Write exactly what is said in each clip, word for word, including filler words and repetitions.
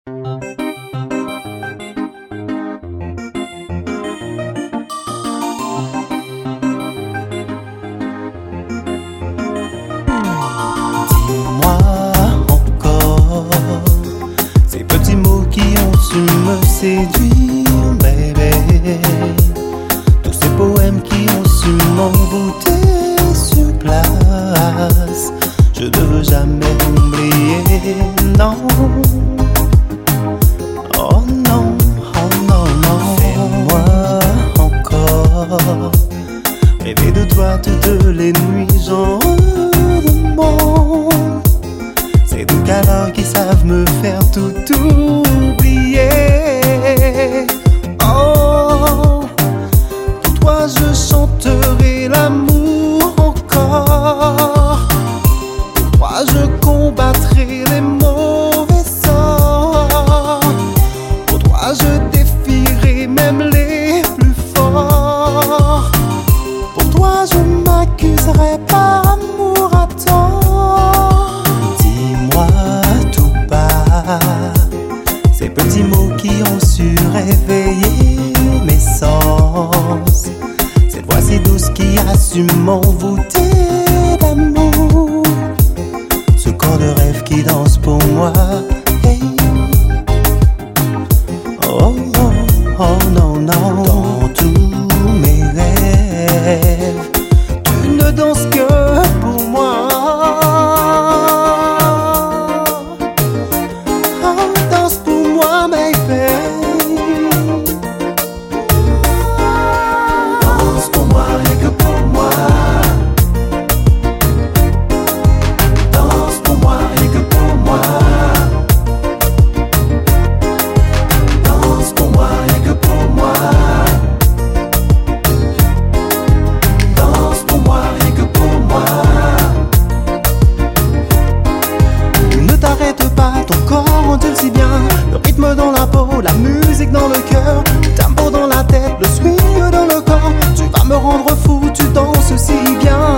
Dis-moi encore ces petits mots qui ont su me séduire, bébé. Tous ces poèmes qui ont su m'envoûter sur place. Je ne veux jamais oublier, non. Oh non, oh non, non. Fais-moi encore rêver de toi toutes les nuits, genre de monde. Ces doux câlins qui savent me faire tout oublier. Oh, pour toi je chanterai l'amour encore. Pour toi je combattrai les mauvais sorts. Pour toi je défierai même les plus forts. Pour toi je m'accuserai par amour à tort. Dis-moi tout bas ces petits mots qui ont su réveiller mes sens. Cette voix si douce qui a su m'envoûter d'amour. Ce corps de rêve qui danse pour moi. Hey. Oh, oh, oh non, non. Dans tous mes rêves tu ne danses que pour moi. Oh, danse pour moi, baby. Danse pour moi, rien que pour moi. Danse pour moi, rien que pour moi. Danse pour moi, rien que pour moi. Danse pour moi, rien que pour moi. Ne t'arrête pas, ton corps ondule si bien. Le rythme dans la peau, la musique dans le cœur. Le tempo dans la tête, le swing dans le corps. Tu vas me rendre fou, tu danses si bien.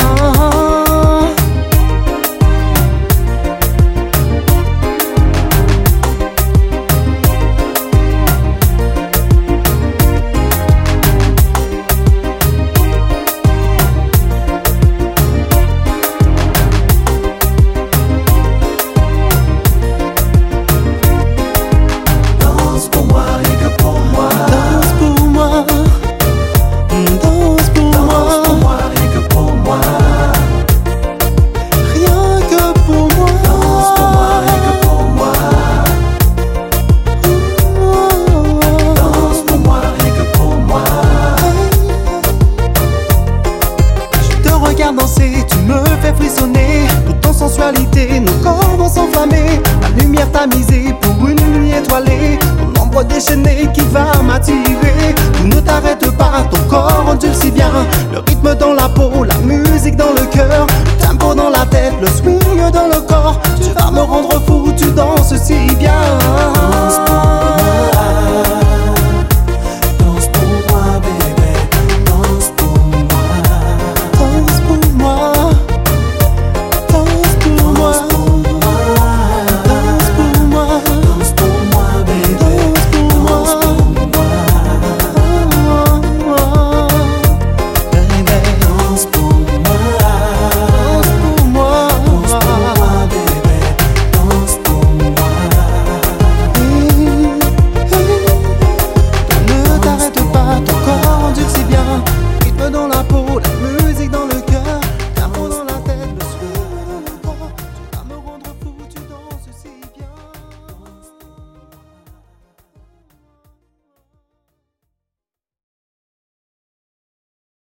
Danse pour moi, rien que pour moi. Danse pour moi. Danse pour moi. Danse pour moi, rien que pour moi. Rien que pour moi. Danse pour moi, rien que pour moi. Danse pour moi, rien que pour moi. Je te regarde danser, tu me fais frissonner. Toute en sensualité, nos corps vont s'enflammer. La lumière tamisée pour une nuit étoilée. Ton ombre déchaînée qui va m'attirer. Tu ne t'arrêtes pas, ton corps ondule si bien. Le rythme dans la peau, la musique dans le cœur.